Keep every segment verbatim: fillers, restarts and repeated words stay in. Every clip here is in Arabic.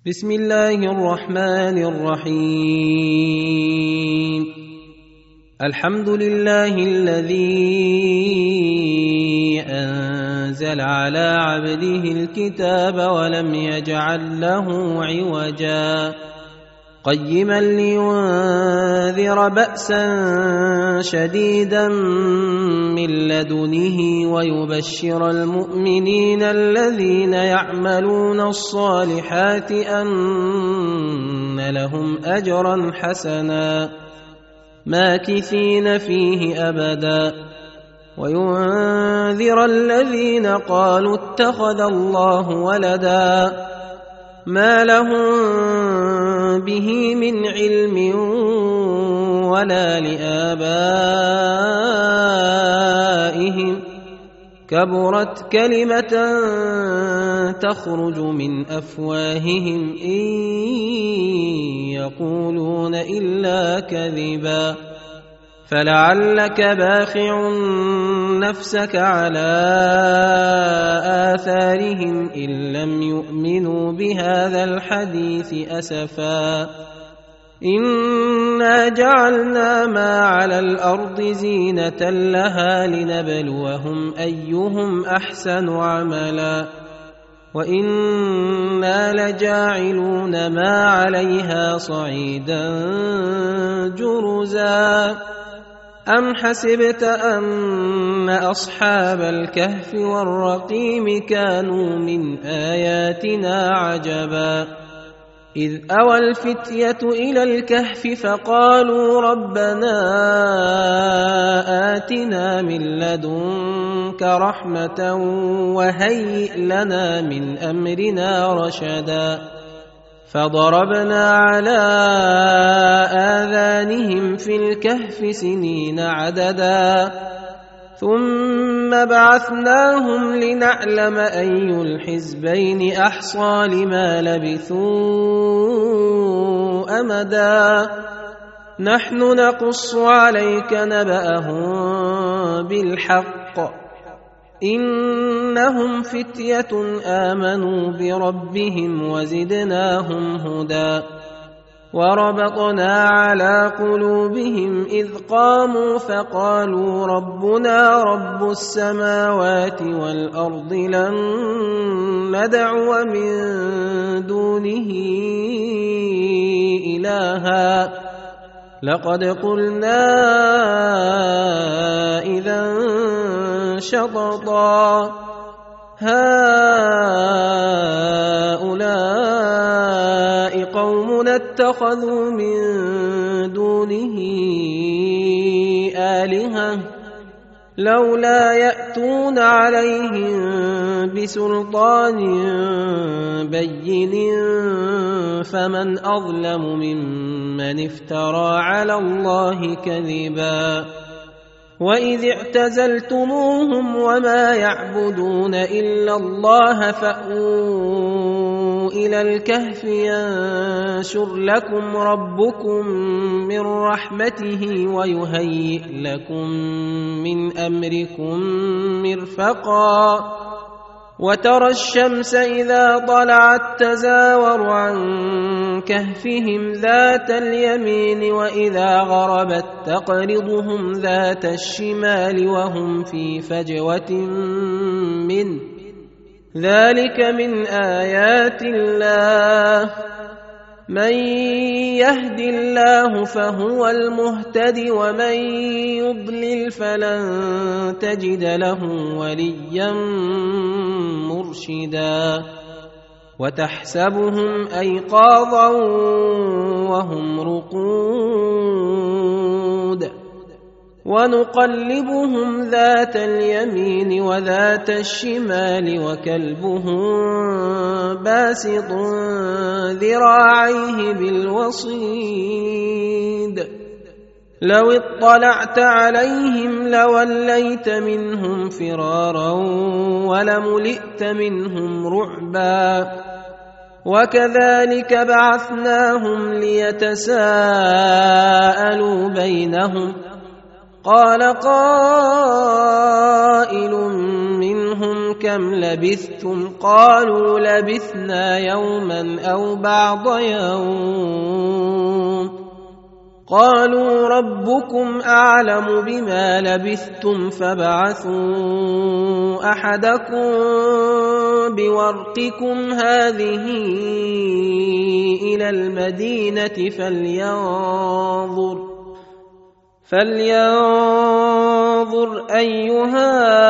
بسم الله الرحمن الرحيم. الحمد لله الذي أنزل على عبده الكتاب ولم يجعل له عوجا قيما لينذر بأسا شديدا من لدنه ويبشر المؤمنين الذين يعملون الصالحات أن لهم أجرا حسنا ماكثين فيه أبدا وينذر الذين قالوا اتخذ الله ولدا ما لهم به من علم ولا لآبائهم كبرت كلمة تخرج من أفواههم إن يقولون إلا كذبا فلعلك باخع نفسك على آثارهم إن لم يؤمنوا بهذا الحديث أسفا إنا جعلنا ما على الأرض زينة لها لنبلوهم أيهم أحسن عملا وإنا لجاعلون ما عليها صعيدا جرزا أم حسبت أن أصحاب الكهف والرقيم كانوا من آياتنا عجبا إذ أوى الفتية إلى الكهف فقالوا ربنا آتنا من لدنك رحمة وهيئ لنا من أمرنا رشدا فضربنا على آذانهم في الكهف سنين عددا ثم بعثناهم لنعلم أي الحزبين أحصى لما لبثوا أمدا نحن نقص عليك نبأهم بالحق إنهم فتية آمنوا بربهم وزدناهم هدى وربطنا على قلوبهم إذ قاموا فقالوا ربنا رب السماوات والأرض لن ندعو من دونه إلها لقد قلنا إذا شططا هؤلاء قومنا اتخذوا من دونه آلهة لولا يأتون عليهم بسلطان بين فمن أظلم ممن افترى على الله كذبا وإذ اعتزلتموهم وما يعبدون إلا الله فأووا إلى الكهف ينشر لكم ربكم من رحمته ويهيئ لكم من أمركم مرفقا وترى الشمس إذا طلعت تزاور عن كهفهم ذات اليمين وإذا غربت تقرضهم ذات الشمال وهم في فجوة منه ذلك من آيات الله من يهد الله فهو المهتد ومن يضلل فلن تجد له وليا مرشدا وتحسبهم أيقاظا وهم رقود ونقلبهم ذات اليمين وذات الشمال وكلبهم باسط ذراعيه بالوصيد لو اطلعت عليهم لوليت منهم فرارا ولملئت منهم رعبا وكذلك بعثناهم ليتساءلوا بينهم قال قائل منهم كم لبثتم قالوا لبثنا يوما أو بعض يوم قالوا ربكم أعلم بما لبثتم فابعثوا أحدكم بورقكم هذه إلى المدينة فلينظر فلينظر أيها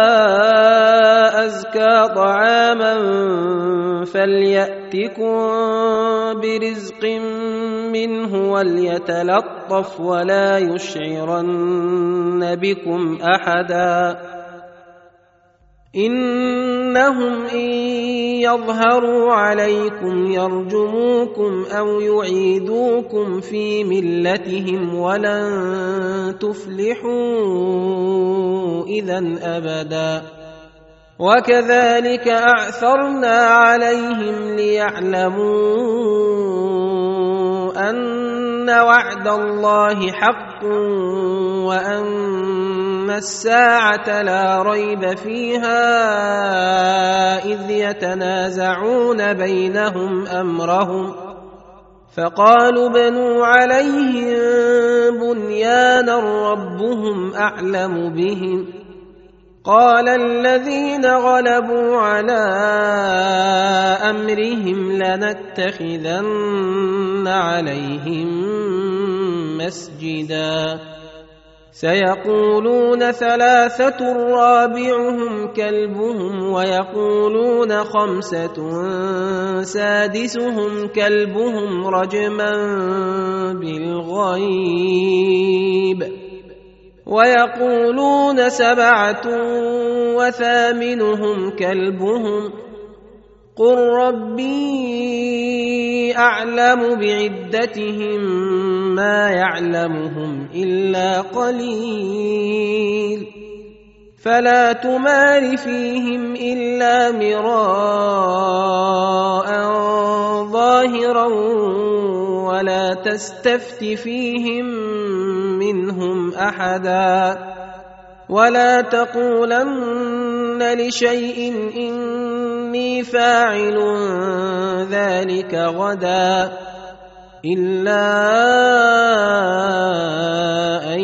أزكى طعاما فليأتكم برزق منه وليتلطف ولا يشعرن بكم أحدا إنهم إن يظهروا عليكم يرجموكم أو يعيدوكم في ملتهم ولن تفلحوا إذن أبدا وكذلك أعثرنا عليهم ليعلموا أن وعد الله حق وأن الساعة لا ريب فيها إذ يتنازعون بينهم أمرهم فقالوا بنوا عليهم بنيانا ربهم أعلم بهم قال الذين غلبوا على أمرهم لنتخذن عليهم مسجدا سيقولون ثلاثة رابعهم كلبهم ويقولون خمسة سادسهم كلبهم رجما بالغيب ويقولون سبعة وثامنهم كلبهم قل ربي أعلم بعدتهم ما يعلمهم إلا قليل فلا تمار فيهم إلا مراء ظاهرا ولا تستفت فيهم منهم أحدا ولا تقولن لشيء إني فاعل ذلك غدا إلا أن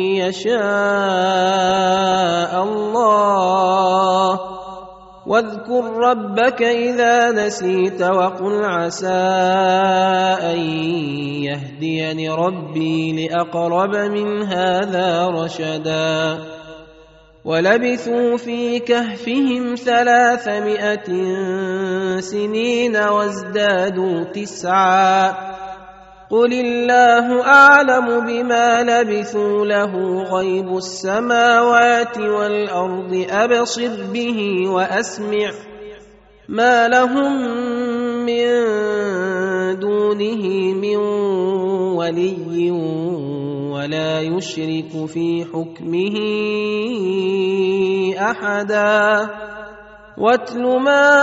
يشاء الله واذكر ربك إذا نسيت وقل عسى أن يهديني ربي لأقرب من هذا رشدا ولبثوا في كهفهم ثلاثمائة سنين وازدادوا تسعا قل الله أعلم بما لبثوا له غيب السماوات والأرض أبصر به وأسمع ما لهم من دونه من ولي ولا يشرك في حكمه أحدا واتل ما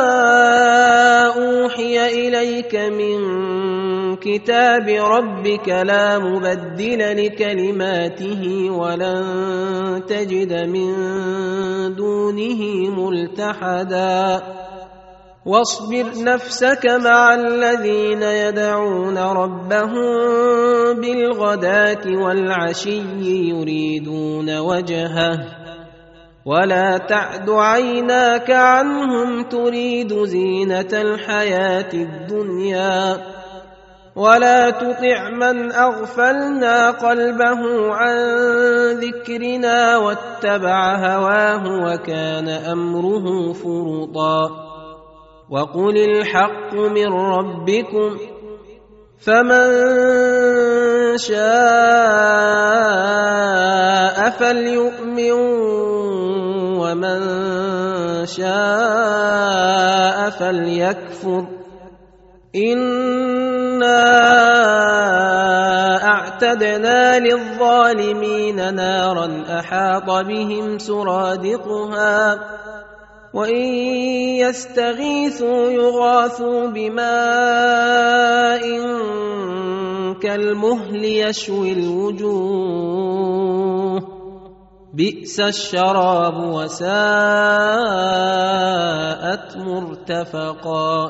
أوحي إليك من كتاب ربك لا مبدل لكلماته ولن تجد من دونه ملتحدا واصبر نفسك مع الذين يدعون ربهم بالغداة والعشي يريدون وجهه ولا تعد عيناك عنهم تريد زينة الحياة الدنيا ولا تطع من أغفلنا قلبه عن ذكرنا واتبع هواه وكان أمره فرطا وقل الحق من ربكم فمن شاء فليؤمن ومن شاء فليكفر إنا أعتدنا للظالمين نارا أحاط بهم سرادقها وإن يستغيثوا يغاثوا بماء كالمهل يشوي الوجوه بئس الشراب وساءت مرتفقا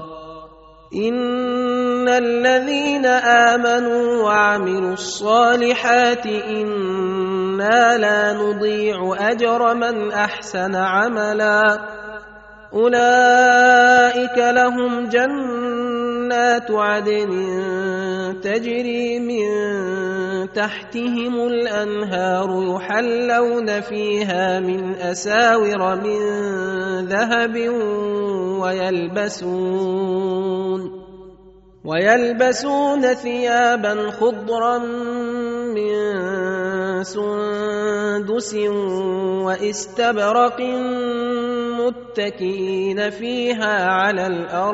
إن الذين آمنوا وعملوا الصالحات إنا لا نضيع أجر من أحسن عملا أولئك لهم جنات عدن تجري من تحتهم الأنهار يحلون فيها من أساور من ذهب ويلبسون ويلبسون ثيابا خضرا من سندس واستبرق متكئين فيها على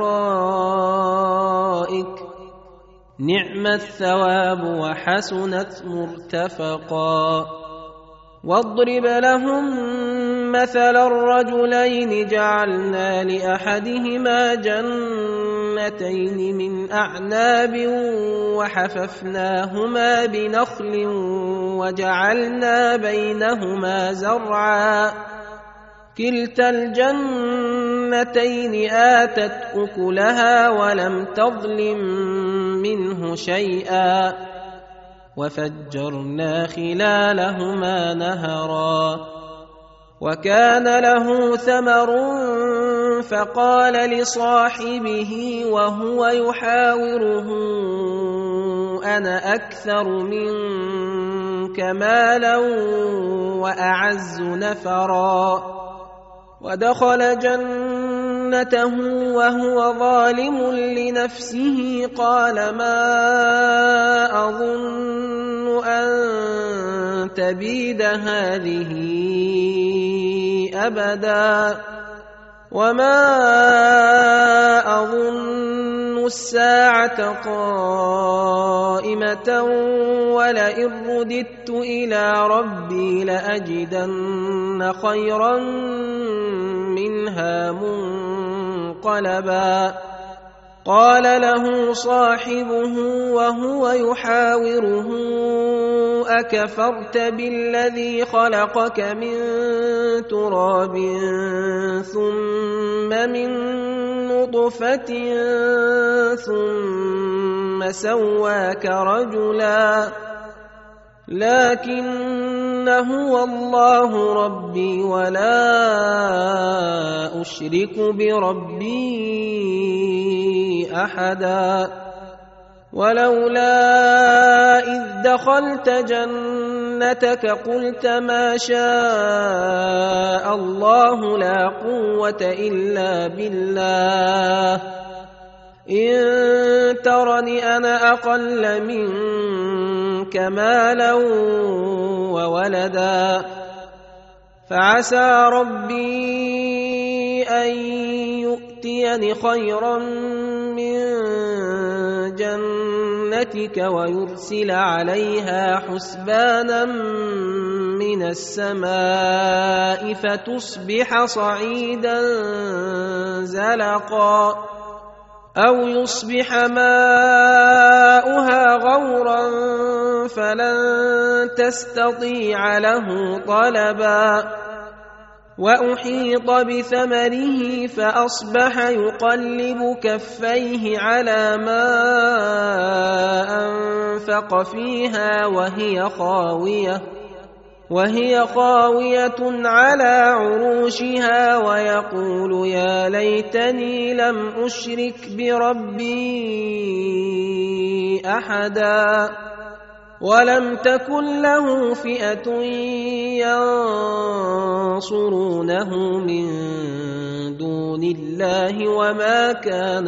الأرائك نعم الثواب وحسنت مرتفقا واضرب لهم مثل الرجلين جعلنا لأحدهما جنتين من أعناب وحففناهما بنخل وجعلنا بينهما زرعا كلتا الجنتين آتت أكلها ولم تظلم منه شيئا وفجرنا خلالهما نهرا وكان له ثمر فقال لصاحبه وهو يحاوره أنا أكثر منك مالا وأعز نفرا ودخل جنته وهو ظالم لنفسه قال ما أظن أن تبيد هذه أبدا وما أظن الساعة قائمة ولئن رددت إلى ربي لأجدن خيرا منها منقلبا قال له صاحبه وهو يحاوره أكفرت بالذي خلقك من تراب ثم من نطفة ثم سواك رجلا لكن هو الله ربي ولا أشرك بربي أحدا ولولا إذ دخلت جنتك قلت ما شاء الله لا قوة إلا بالله إن ترني أنا أقل منك مالا وولدا فعسى ربي أن يؤتيني خيرا من جنتك ويرسل عليها حسبانا من السماء فتصبح صعيدا زلقا أو يصبح ماؤها غورا فلن تستطيع له طلبا وأحيط بثمره فأصبح يقلب كفيه على ما أنفق فيها وهي خاوية وهي خاوية على عروشها ويقول يا ليتني لم أشرك بربي أحدا ولم تكن له فئة ينصرونه من دون الله وما كان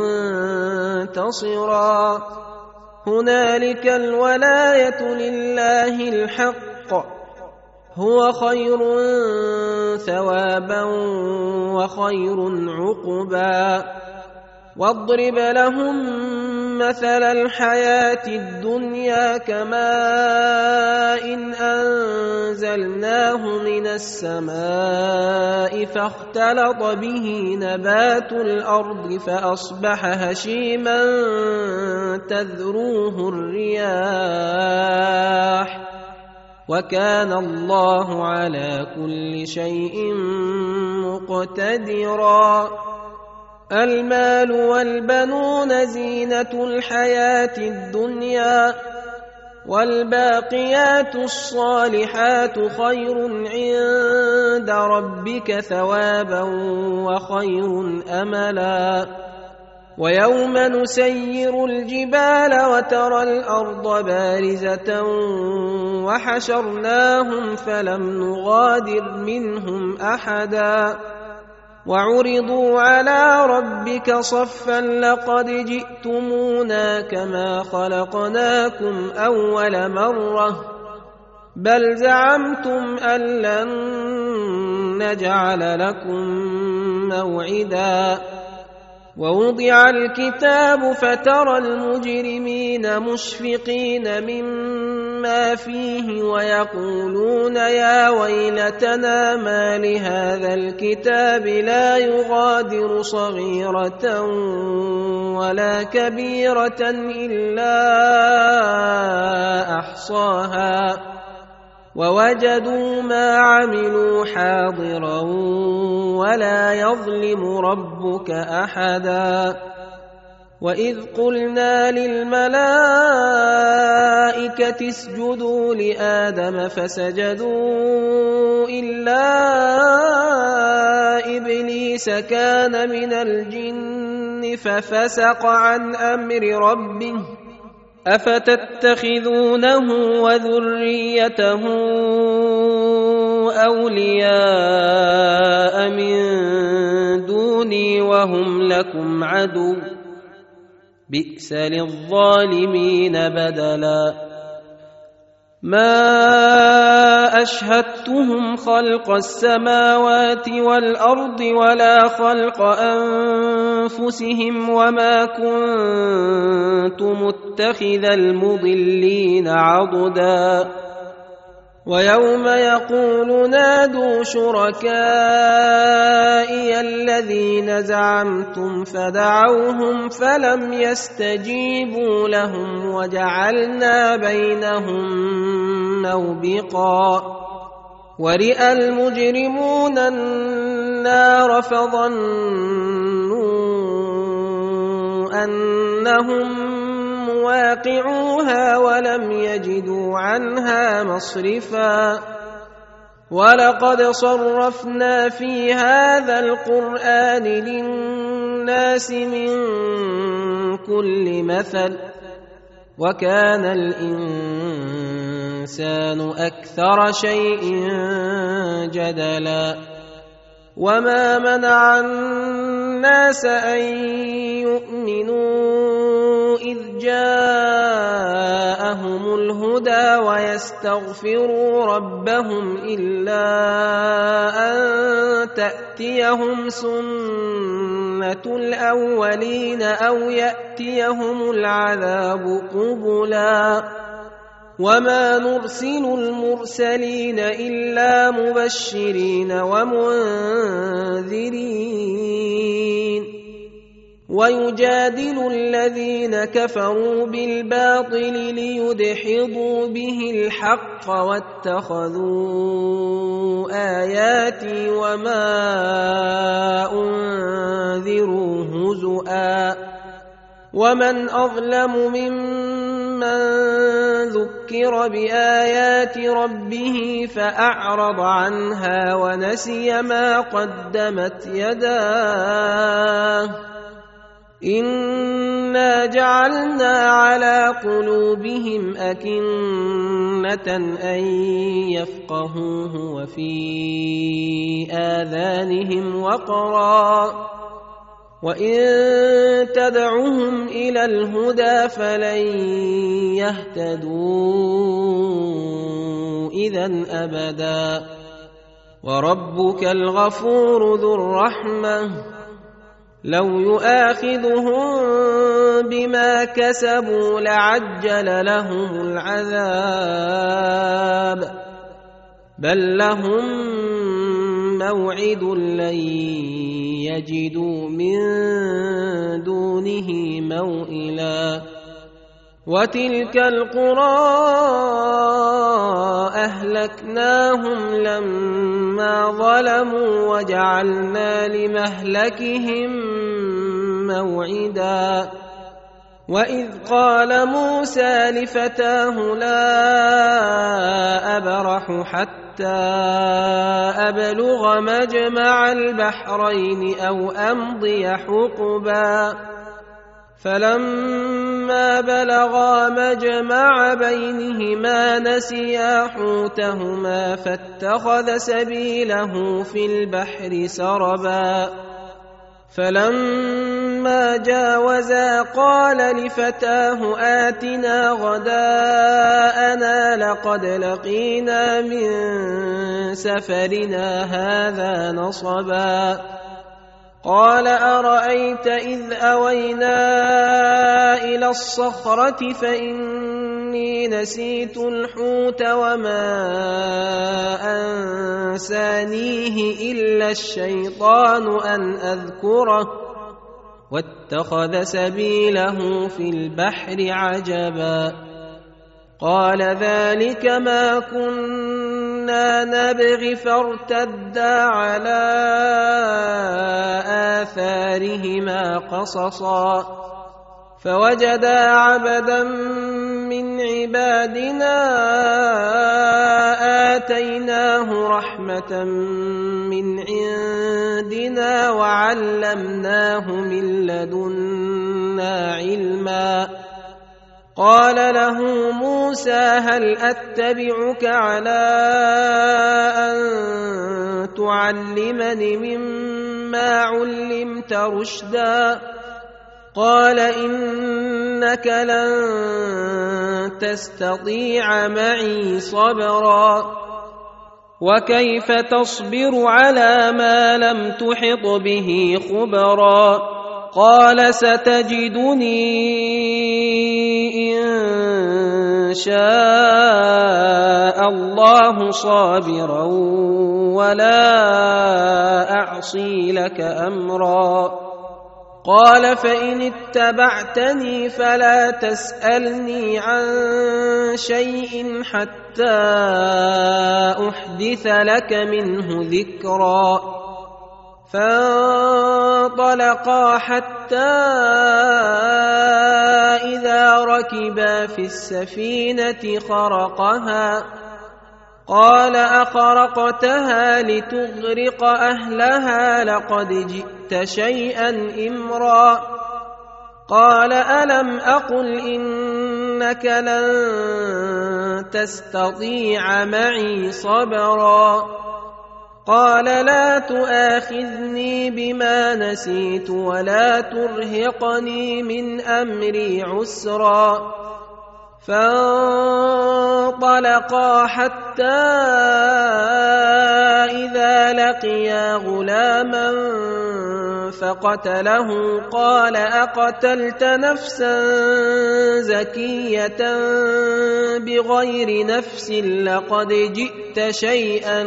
منتصرا هنالك الولاية لله الحق هو خير ثوابا وخير عقبا واضرب لهم مثل الحياة الدنيا كماء إن أنزلناه من السماء فاختلط به نبات الأرض فأصبح هشيما تذروه الرياح وكان الله على كل شيء مقتدرا. المال والبنون زينة الحياة الدنيا، والباقيات الصالحات خير عند ربك ثوابا وخير أملا. ويوم نسير الجبال وترى الأرض بارزة وحشرناهم فلم نغادر منهم أحدا، وعرضوا على ربك صفا لقد جئتمونا كما خلقناكم أول مرة بل زعمتم أن لن نجعل لكم موعدا. ووضع الكتاب فترى المجرمين مشفقين مما فيه ويقولون يا ويلتنا ما لهذا الكتاب لا يغادر صغيرة ولا كبيرة إلا أحصاها ووجدوا ما عملوا حاضرا ولا يظلم ربك أحدا. وإذ قلنا للملائكة اسجدوا لآدم فسجدوا إلا إبليس كان من الجن ففسق عن أمر ربه أفتتخذونه وذريته أولياء من دوني وهم لكم عدو بئس للظالمين بدلا. ما أشهدتهم خلق السماوات والأرض ولا خلق أنفسهم وما كنت متخذ المضلين عضدا. ويوم يقول نادوا شركائي الذين زعمتم فدعوهم فلم يستجيبوا لهم وجعلنا بينهم موبقا. ورئ المجرمون النار فظنوا أنهم مواقعوها ولم يجدوا عنها مصرفا. ولقد صرفنا في هذا القرآن للناس من كل مثل وكان الإنسان أكثر شيء جدلا. وما منع الناس أن يؤمنوا إذ جاءهم الهدى ويستغفروا ربهم إلا أن تأتيهم سنة الأولين أو يأتيهم العذاب قبلا. وما نرسل المرسلين إلا مبشرين ومنذرين ويجادل الذين كفروا بالباطل ليدحضوا به الحق واتخذوا آياتي وما أنذروا هزؤا. ومن أظلم ممن ذكر بآيات ربه فأعرض عنها ونسي ما قدمت يداه إنا جعلنا على قلوبهم أكنة أن يفقهوه وفي آذانهم وقرا وإن تدعهم إلى الهدى فلن يهتدوا إذن أبدا. وربك الغفور ذو الرحمة لو يؤاخذهم بما كسبوا لعجل لهم العذاب بل لهم موعد لن يجدوا من دونه موئلا. وتلك القرى أهلكناهم لما ظلموا وجعلنا لمهلكهم موعدا وإذ قال موسى لفتاه لا أبرح حتى أبلغ مجمع البحرين أو أمضي حقبا فلما بلغا مجمع بينهما نسيا حوتهما فاتخذ سبيله في البحر سربا فلما جاوزا قال لفتاه آتنا غداءنا لقد لقينا من سفرنا هذا نصبا قال أرأيت إذ أوينا إلى الصخرة فإني نسيت الحوت وما أنسانيه إلا الشيطان أن أذكره واتخذ سبيله في البحر عجبا قال ذلك ما كنا نبغي فارتدا على آثارهما قصصا فوجدا عبدا من عبادنا آتيناه رحمة من عندنا وعلمناه من لدنا علما قال له موسى هل أتبعك على أن تعلمني مما علمت رشدا قال إنك لن تستطيع معي صبرا وكيف تصبر على ما لم تحط به خبرا قال ستجدني إن شاء الله صابرا ولا أعصي لك أمرا قال فإن اتبعتني فلا تسألني عن شيء حتى أحدث لك منه ذكرا فانطلقا حتى إذا ركبا في السفينة خرقها قال أخرقتها لتغرق أهلها لقد جئت شيئا إمرا قال ألم أقل إنك لن تستطيع معي صبرا قال لا تؤاخذني بما نسيت ولا ترهقني من أمري عسرا فانطلقا حتى إذا لقيا غلاما فقتله قال أقتلت نفسا زكية بغير نفس لقد جئت شيئا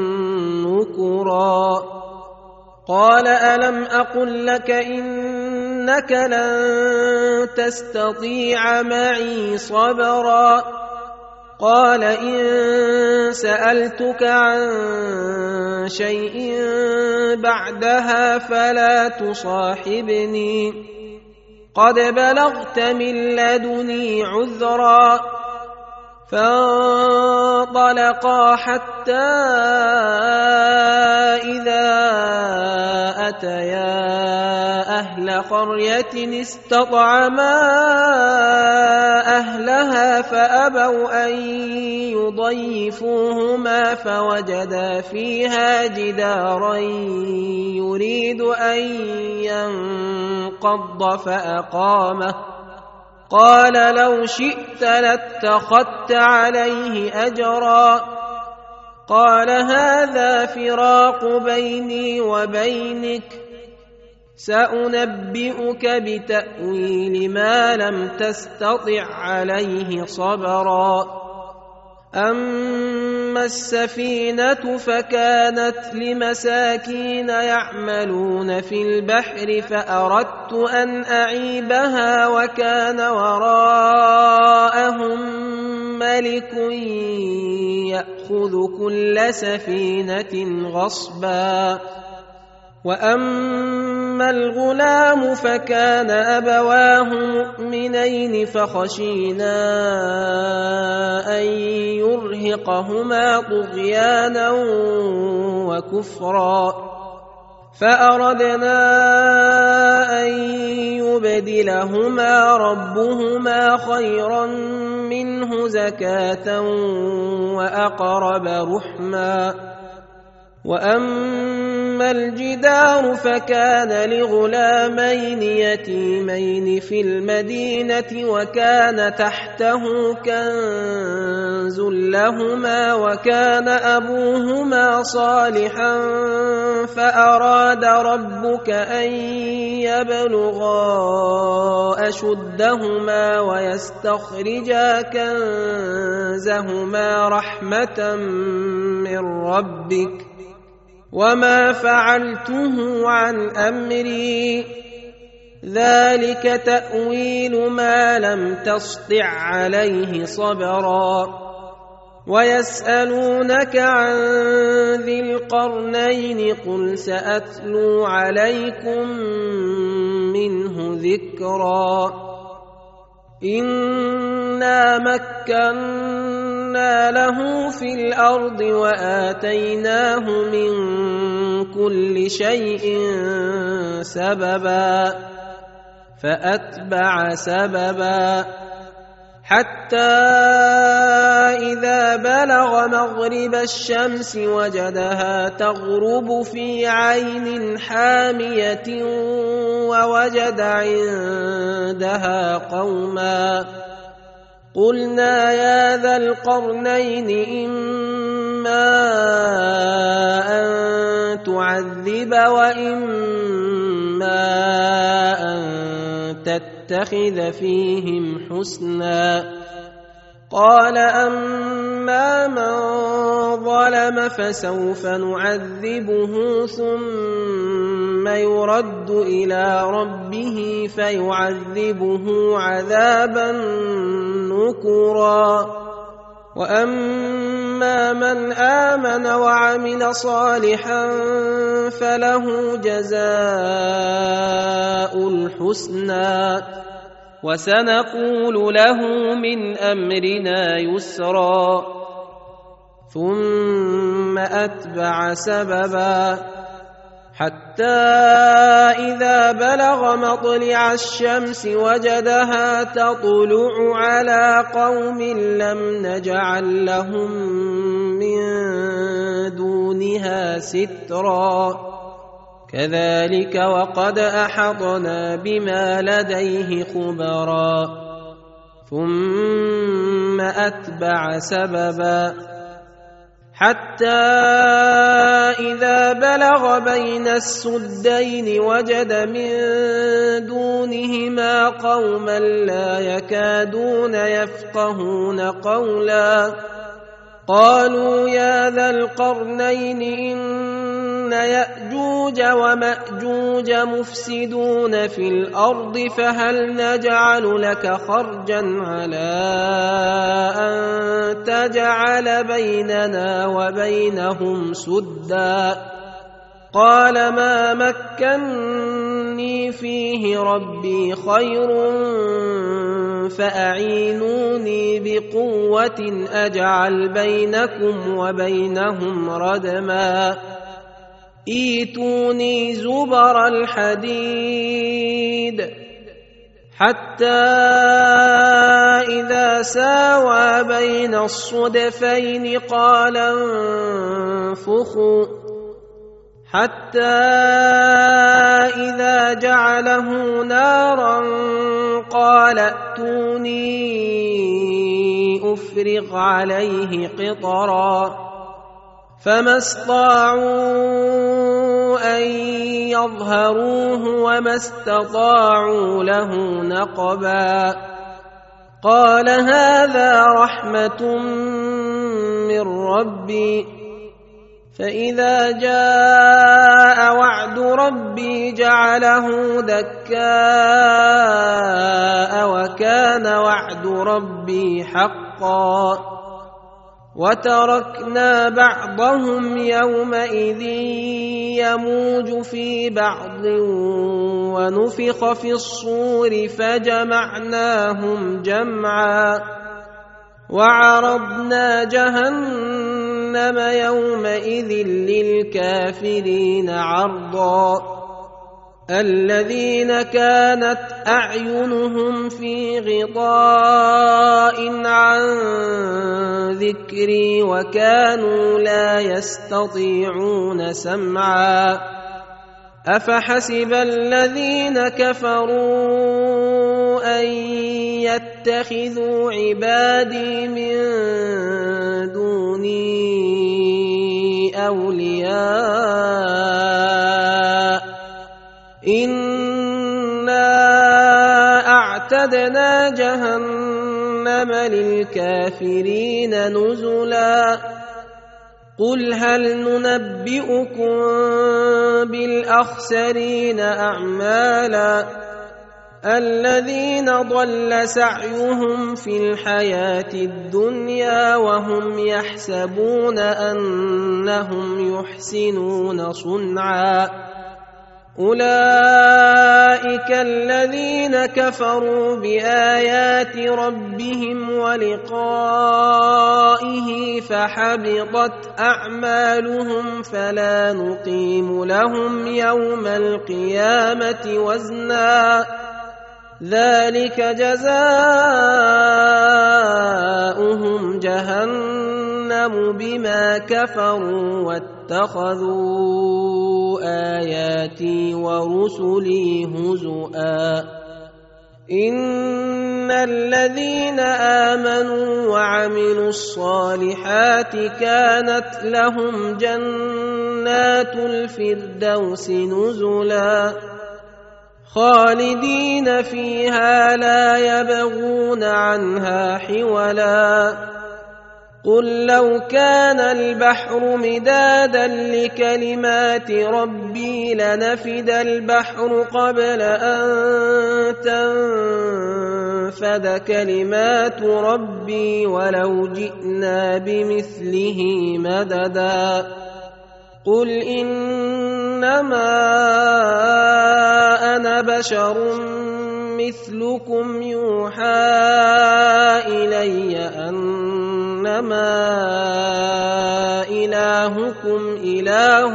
نكرا قال ألم أقل لك إنك لن تستطيع معي صبرا قال إن سألتك عن شيء بعدها فلا تصاحبني قد بلغت من لدني عذرا فانطلقا حتى إذا أتيا أهل قرية استطعما أهلها فأبوا أن يضيفوهما فوجدا فيها جدارا يريد أن ينقض فأقامه قال لو شئت لاتخذت عليه أجرا قال هذا فراق بيني وبينك سأنبئك بتأويل ما لم تستطع عليه صبرا أما السفينة فكانت لمساكين يعملون في البحر فأردت أن أعيبها وكان وراء ملك يأخذ كل سفينة غصبا. وأما الغلام فكان أبواه مؤمنين فخشينا أن يرهقهما طغيانا وكفرا، فأردنا أن يبدلهما ربهما خيرا منه زكاة وأقرب رحما. وأما الجدار فكان لغلامين يتيمين في المدينة وكان تحته كنز لهما وكان أبوهما صالحا فأراد ربك أن يبلغا أشدهما ويستخرجا كنزهما رحمة من ربك وما فعلته عن أمري ذلك تأويل ما لم تسطع عليه صبرا. ويسألونك عن ذي القرنين قل سأتلو عليكم منه ذكرا. إنا مكنا له في الأرض وآتيناه من كل شيء سببا فأتبع سببا حتى إذا بلغ مغرب الشمس وجدها تغرب في عين حامية ووجد عندها قوما قلنا يا ذا القرنين إما أن تعذب وإما أن تتخذ فيهم حسنا. قال أما من ظلم فسوف نعذبه ثم يرد إلى ربه فيعذبه عذابا نكرا. وأما من آمن وعمل صالحا فله جزاء الحسنى وسنقول له من أمرنا يسرا. ثم أتبع سببا حتى إذا بلغ مطلع الشمس وجدها تطلع على قوم لم نجعل لهم من دونها سترا كذلك وقد أحطنا بما لديه خبرا. ثم أتبع سببا حتى إذا بلغ بين السدين وجد من دونهما قوما لا يكادون يفقهون قولا قالوا يا ذا القرنين إن يأجوج ومأجوج مفسدون في الأرض فهل نجعل لك خرجا على أن تجعل بيننا وبينهم سدا. قال ما مكني فيه ربي خير فأعينوني بقوة أجعل بينكم وبينهم ردما. إيتوني زبر الحديد حتى إذا ساوى بين الصدفين قال انفخوا حتى إذا جعله نارا قال ائتوني أفرغ عليه قطرا فما استطاعوا أن يظهروه وما استطاعوا له نقبا. قال هذا رحمة من ربي فإذا جاء وعد ربي جعله دكاء وكان وعد ربي حقا حقا وتركنا بعضهم يومئذ يموج في بعض ونفخ في الصور فجمعناهم جمعا وعرضنا جهنم يومئذ للكافرين عرضا الذين كانت أعينهم في غطاء عن ذكري وكانوا لا يستطيعون سمعا أفحسب الذين كفروا أن يتخذوا عبادي من دوني أولياء إنا أعتدنا جهنم للكافرين نزلا قل هل ننبئكم بالأخسرين أعمالا الذين ضل سعيهم في الحياة الدنيا وهم يحسبون أنهم يحسنون صنعا أولئك الذين كفروا بآيات ربهم ولقائه فحبطت أعمالهم فلا نقيم لهم يوم القيامة وزنا ذلك جزاؤهم جهنم بما كفروا واتخذوا آياتي ورسلي هزؤا إن الذين آمنوا وعملوا الصالحات كانت لهم جنات الفردوس نزلا خالدين فيها لا يبغون عنها حولا قل لو كان البحر مدادا لكلمات ربي لنفد البحر قبل أن تنفد كلمات ربي ولو جئنا بمثله مددا قل إنما أنا بشر مثلكم يوحى إلي أنما إلهكم إله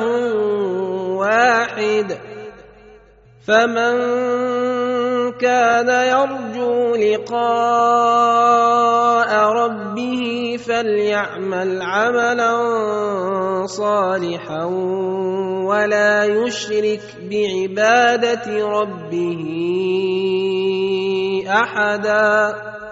واحد فمن كان يرجو لقاء ربه فليعمل عملا صالحا ولا يشرك بعبادة ربه أحدا.